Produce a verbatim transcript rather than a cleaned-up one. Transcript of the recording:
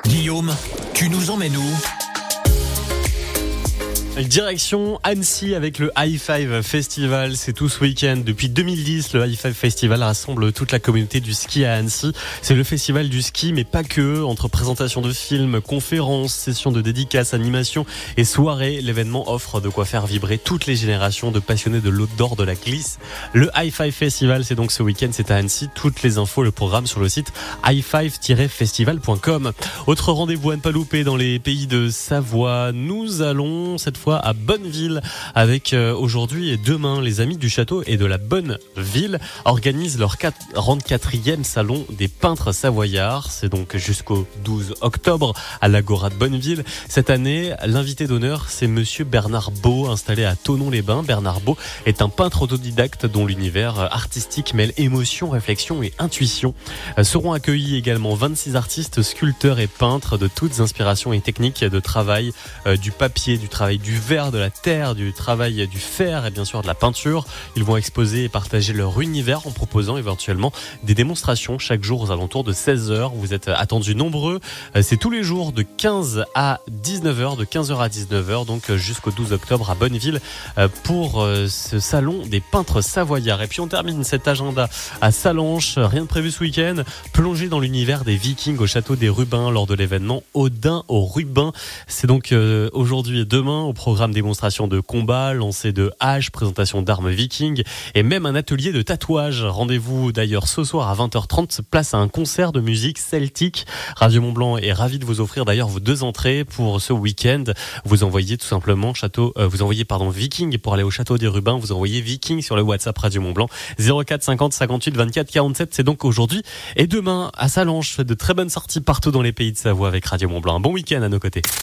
Guillaume, tu nous emmènes où ? Direction Annecy avec le High Five Festival, c'est tout ce week-end. Depuis deux mille dix, le High Five Festival rassemble toute la communauté du ski à Annecy. C'est le festival du ski, mais pas que. Entre présentations de films, conférences, sessions de dédicaces, animations et soirées, l'événement offre de quoi faire vibrer toutes les générations de passionnés de l'outdoor, de la glisse. Le High Five Festival, c'est donc ce week-end, c'est à Annecy. Toutes les infos, le programme sur le site high five tiret festival point com. Autre rendez-vous à ne pas louper dans les pays de Savoie. Nous allons cette fois à Bonneville avec euh, aujourd'hui et demain les amis du château et de la Bonneville organisent leur quarante-quatrième salon des peintres savoyards. C'est donc jusqu'au douze octobre à l'Agora de Bonneville. Cette année, l'invité d'honneur, c'est monsieur Bernard Beau, installé à Thonon-les-Bains. Bernard Beau est un peintre autodidacte dont l'univers artistique mêle émotion, réflexion et intuition. Euh, seront accueillis également vingt-six artistes, sculpteurs et peintres de toutes inspirations et techniques de travail, euh, du papier, du travail du verre, de la terre, du travail du fer et bien sûr de la peinture. Ils vont exposer et partager leur univers en proposant éventuellement des démonstrations chaque jour aux alentours de seize heures. Vous êtes attendus nombreux. C'est tous les jours de quinze à dix-neuf heures, de quinze heures à dix-neuf heures, donc jusqu'au douze octobre à Bonneville pour ce salon des peintres savoyards. Et puis on termine cet agenda à Sallanches. Rien de prévu ce week-end. Plongé dans l'univers des Vikings au château des Rubins lors de l'événement Odin aux Rubins. C'est donc aujourd'hui et demain au programme démonstration de combat, lancer de haches, présentation d'armes vikings et même un atelier de tatouage. Rendez-vous d'ailleurs ce soir à vingt heures trente, place à un concert de musique celtique. Radio Mont-Blanc est ravi de vous offrir d'ailleurs vos deux entrées pour ce week-end. Vous envoyez tout simplement château, euh, vous envoyez pardon Viking pour aller au château des Rubins. Vous envoyez Viking sur le WhatsApp Radio Mont-Blanc zéro quatre cinquante cinquante-huit vingt-quatre quarante-sept. C'est donc aujourd'hui et demain à Sallanches. De très bonnes sorties partout dans les pays de Savoie avec Radio Mont-Blanc. Un bon week-end à nos côtés.